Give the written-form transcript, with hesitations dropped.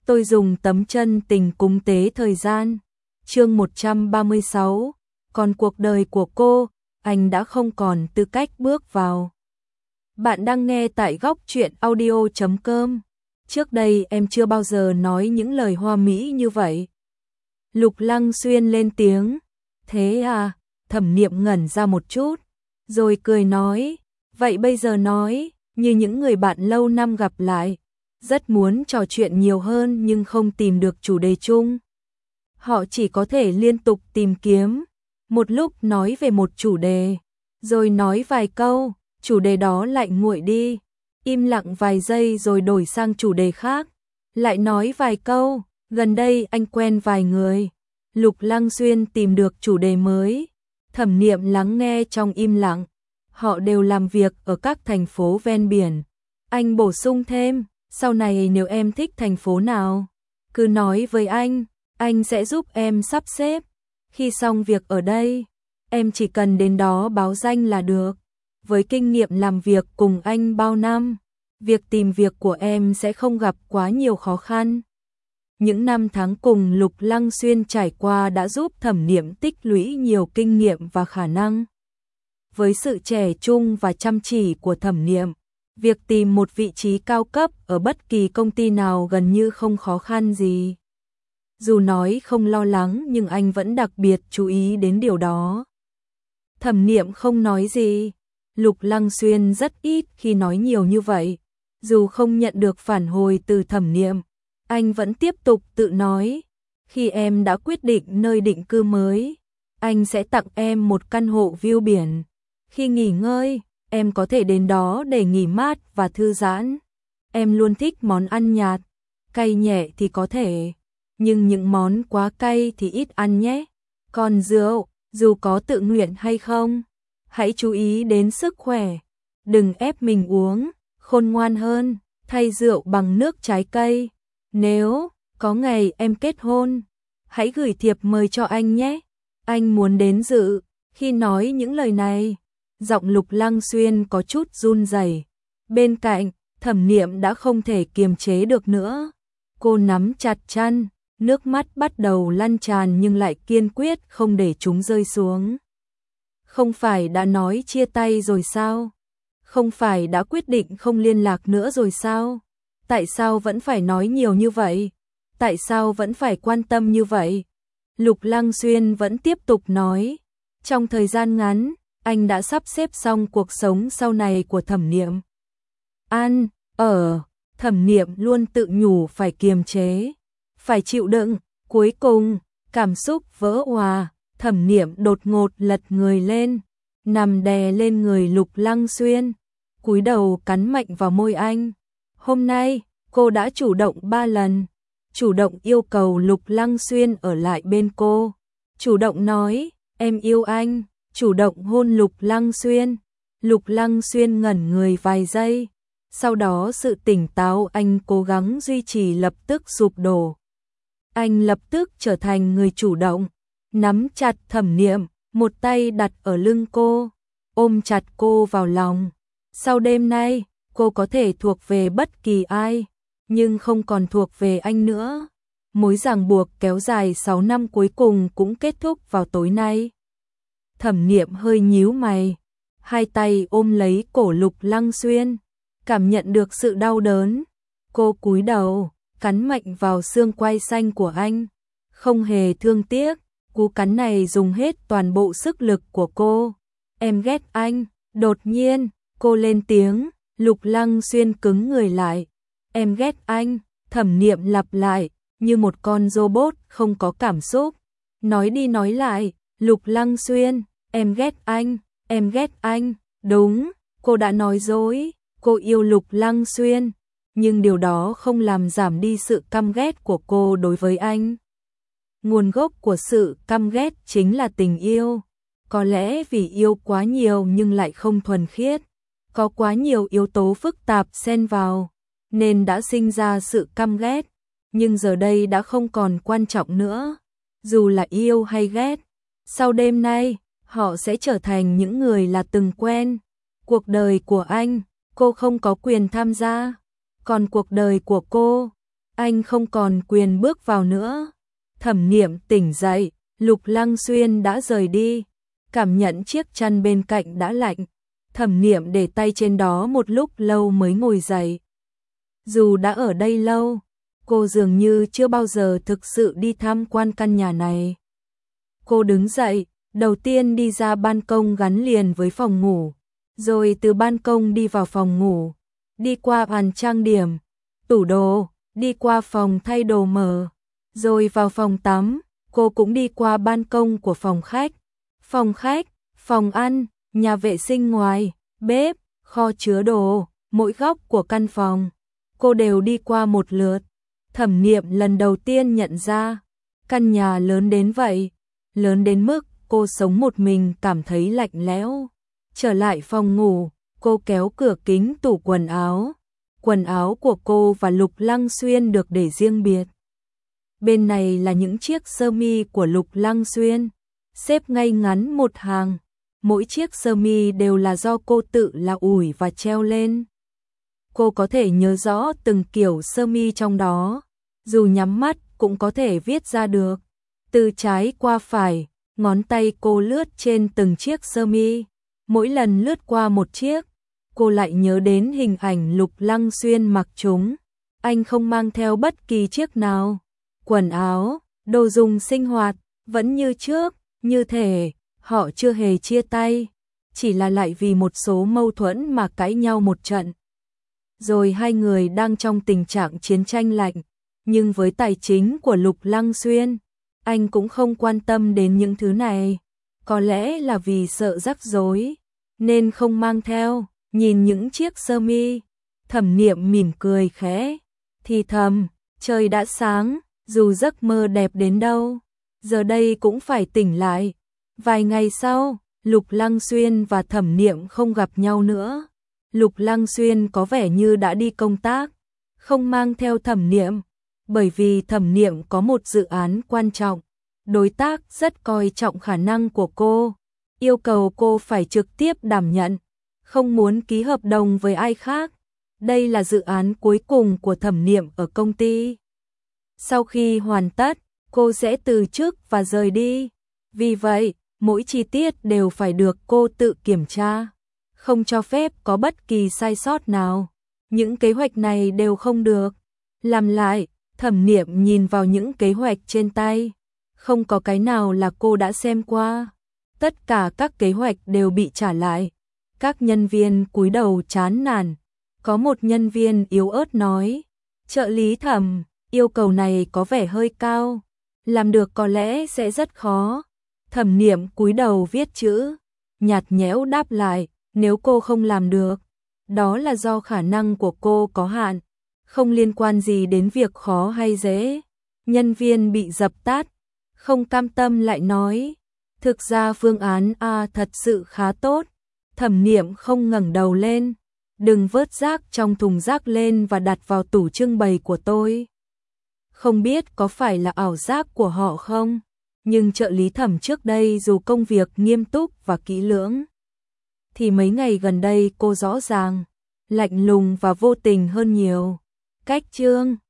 tôi dùng tấm chân tình cúng tế thời gian. Chương 136, còn cuộc đời của cô, anh đã không còn tư cách bước vào. Bạn đang nghe tại góc truyện audio.com. Trước đây em chưa bao giờ nói những lời hoa mỹ như vậy. Lục Lăng Xuyên lên tiếng. Thế à? Thẩm Niệm ngẩn ra một chút, rồi cười nói, vậy bây giờ nói, như những người bạn lâu năm gặp lại, rất muốn trò chuyện nhiều hơn nhưng không tìm được chủ đề chung. Họ chỉ có thể liên tục tìm kiếm, một lúc nói về một chủ đề, rồi nói vài câu, chủ đề đó lại nguội đi, im lặng vài giây rồi đổi sang chủ đề khác, lại nói vài câu, gần đây anh quen vài người. Lục Lăng Xuyên tìm được chủ đề mới, Thẩm Niệm lắng nghe trong im lặng, họ đều làm việc ở các thành phố ven biển. Anh bổ sung thêm, sau này nếu em thích thành phố nào, cứ nói với anh sẽ giúp em sắp xếp. Khi xong việc ở đây, em chỉ cần đến đó báo danh là được. Với kinh nghiệm làm việc cùng anh bao năm, việc tìm việc của em sẽ không gặp quá nhiều khó khăn. Những năm tháng cùng Lục Lăng Xuyên trải qua đã giúp Thẩm Niệm tích lũy nhiều kinh nghiệm và khả năng. Với sự trẻ trung và chăm chỉ của Thẩm Niệm, việc tìm một vị trí cao cấp ở bất kỳ công ty nào gần như không khó khăn gì. Dù nói không lo lắng nhưng anh vẫn đặc biệt chú ý đến điều đó. Thẩm Niệm không nói gì. Lục Lăng Xuyên rất ít khi nói nhiều như vậy. Dù không nhận được phản hồi từ Thẩm Niệm, anh vẫn tiếp tục tự nói. Khi em đã quyết định nơi định cư mới, anh sẽ tặng em một căn hộ view biển. Khi nghỉ ngơi, em có thể đến đó để nghỉ mát và thư giãn. Em luôn thích món ăn nhạt, cay nhẹ thì có thể, nhưng những món quá cay thì ít ăn nhé. Còn rượu, dù có tự nguyện hay không, hãy chú ý đến sức khỏe. Đừng ép mình uống, khôn ngoan hơn, thay rượu bằng nước trái cây. Nếu có ngày em kết hôn, hãy gửi thiệp mời cho anh nhé. Anh muốn đến dự. Khi nói những lời này, giọng Lục Lăng Xuyên có chút run rẩy. Bên cạnh, Thẩm Niệm đã không thể kiềm chế được nữa. Cô nắm chặt chăn, nước mắt bắt đầu lăn tràn nhưng lại kiên quyết không để chúng rơi xuống. Không phải đã nói chia tay rồi sao? Không phải đã quyết định không liên lạc nữa rồi sao? Tại sao vẫn phải nói nhiều như vậy? Tại sao vẫn phải quan tâm như vậy? Lục Lăng Xuyên vẫn tiếp tục nói. Trong thời gian ngắn, anh đã sắp xếp xong cuộc sống sau này của Thẩm Niệm. Ăn, ở, Thẩm Niệm luôn tự nhủ phải kiềm chế, phải chịu đựng. Cuối cùng, cảm xúc vỡ òa, Thẩm Niệm đột ngột lật người lên, nằm đè lên người Lục Lăng Xuyên, cúi đầu cắn mạnh vào môi anh. Hôm nay, cô đã chủ động 3 lần, chủ động yêu cầu Lục Lăng Xuyên ở lại bên cô, chủ động nói, em yêu anh, chủ động hôn Lục Lăng Xuyên. Lục Lăng Xuyên ngẩn người vài giây, sau đó sự tỉnh táo anh cố gắng duy trì lập tức sụp đổ. Anh lập tức trở thành người chủ động, nắm chặt Thẩm Niệm, một tay đặt ở lưng cô, ôm chặt cô vào lòng. Sau đêm nay, cô có thể thuộc về bất kỳ ai, nhưng không còn thuộc về anh nữa. Mối ràng buộc kéo dài 6 năm cuối cùng cũng kết thúc vào tối nay. Thẩm Niệm hơi nhíu mày, hai tay ôm lấy cổ Lục Lăng Xuyên, cảm nhận được sự đau đớn. Cô cúi đầu, cắn mạnh vào xương quai xanh của anh, không hề thương tiếc. Cú cắn này dùng hết toàn bộ sức lực của cô. Em ghét anh. Đột nhiên, cô lên tiếng. Lục Lăng Xuyên cứng người lại. Em ghét anh. Thẩm Niệm lặp lại, như một con robot không có cảm xúc. Nói đi nói lại, Lục Lăng Xuyên, em ghét anh, em ghét anh. Đúng, cô đã nói dối, cô yêu Lục Lăng Xuyên, nhưng điều đó không làm giảm đi sự căm ghét của cô đối với anh. Nguồn gốc của sự căm ghét chính là tình yêu. Có lẽ vì yêu quá nhiều nhưng lại không thuần khiết, có quá nhiều yếu tố phức tạp xen vào, nên đã sinh ra sự căm ghét. Nhưng giờ đây đã không còn quan trọng nữa, dù là yêu hay ghét. Sau đêm nay, họ sẽ trở thành những người là từng quen. Cuộc đời của anh, cô không có quyền tham gia, còn cuộc đời của cô, anh không còn quyền bước vào nữa. Thẩm Niệm tỉnh dậy, Lục Lăng Xuyên đã rời đi, cảm nhận chiếc chăn bên cạnh đã lạnh. Thẩm Niệm để tay trên đó một lúc lâu mới ngồi dậy. Dù đã ở đây lâu, cô dường như chưa bao giờ thực sự đi tham quan căn nhà này. Cô đứng dậy, đầu tiên đi ra ban công gắn liền với phòng ngủ, rồi từ ban công đi vào phòng ngủ, đi qua bàn trang điểm, tủ đồ, đi qua phòng thay đồ mở, rồi vào phòng tắm. Cô cũng đi qua ban công của phòng khách, phòng ăn, nhà vệ sinh ngoài, bếp, kho chứa đồ, mỗi góc của căn phòng. Cô đều đi qua một lượt. Thẩm Niệm lần đầu tiên nhận ra, căn nhà lớn đến vậy, lớn đến mức cô sống một mình cảm thấy lạnh lẽo. Trở lại phòng ngủ, cô kéo cửa kính tủ quần áo. Quần áo của cô và Lục Lăng Xuyên được để riêng biệt. Bên này là những chiếc sơ mi của Lục Lăng Xuyên, xếp ngay ngắn một hàng. Mỗi chiếc sơ mi đều là do cô tự là ủi và treo lên. Cô có thể nhớ rõ từng kiểu sơ mi trong đó, dù nhắm mắt cũng có thể viết ra được. Từ trái qua phải, ngón tay cô lướt trên từng chiếc sơ mi. Mỗi lần lướt qua một chiếc, cô lại nhớ đến hình ảnh Lục Lăng Xuyên mặc chúng. Anh không mang theo bất kỳ chiếc nào. Quần áo, đồ dùng sinh hoạt, vẫn như trước, như thể họ chưa hề chia tay, chỉ là lại vì một số mâu thuẫn mà cãi nhau một trận. Rồi hai người đang trong tình trạng chiến tranh lạnh, nhưng với tài chính của Lục Lăng Xuyên, anh cũng không quan tâm đến những thứ này. Có lẽ là vì sợ rắc rối, nên không mang theo. Nhìn những chiếc sơ mi, Thẩm Niệm mỉm cười khẽ, thì thầm, trời đã sáng, dù giấc mơ đẹp đến đâu, giờ đây cũng phải tỉnh lại. Vài ngày sau, Lục Lăng Xuyên và Thẩm Niệm không gặp nhau nữa. Lục Lăng Xuyên có vẻ như đã đi công tác, không mang theo Thẩm Niệm, bởi vì Thẩm Niệm có một dự án quan trọng. Đối tác rất coi trọng khả năng của cô, yêu cầu cô phải trực tiếp đảm nhận, không muốn ký hợp đồng với ai khác. Đây là dự án cuối cùng của Thẩm Niệm ở công ty. Sau khi hoàn tất, cô sẽ từ chức và rời đi. Vì vậy, mỗi chi tiết đều phải được cô tự kiểm tra, không cho phép có bất kỳ sai sót nào. Những kế hoạch này đều không được làm lại. Thẩm Niệm nhìn vào những kế hoạch trên tay, không có cái nào là cô đã xem qua. Tất cả các kế hoạch đều bị trả lại. Các nhân viên cúi đầu chán nản. Có một nhân viên yếu ớt nói, trợ lý Thẩm, yêu cầu này có vẻ hơi cao, làm được có lẽ sẽ rất khó. Thẩm Niệm cúi đầu viết chữ, nhạt nhẽo đáp lại, nếu cô không làm được, đó là do khả năng của cô có hạn, không liên quan gì đến việc khó hay dễ. Nhân viên bị dập tắt, không cam tâm lại nói, thực ra phương án A thật sự khá tốt. Thẩm Niệm không ngẩng đầu lên, đừng vớt rác trong thùng rác lên và đặt vào tủ trưng bày của tôi. Không biết có phải là ảo giác của họ không, nhưng trợ lý Thẩm trước đây dù công việc nghiêm túc và kỹ lưỡng, thì mấy ngày gần đây cô rõ ràng lạnh lùng và vô tình hơn nhiều. Cách chương